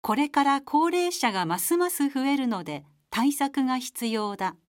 これから高齢者がますます増えるので対策が必要だ。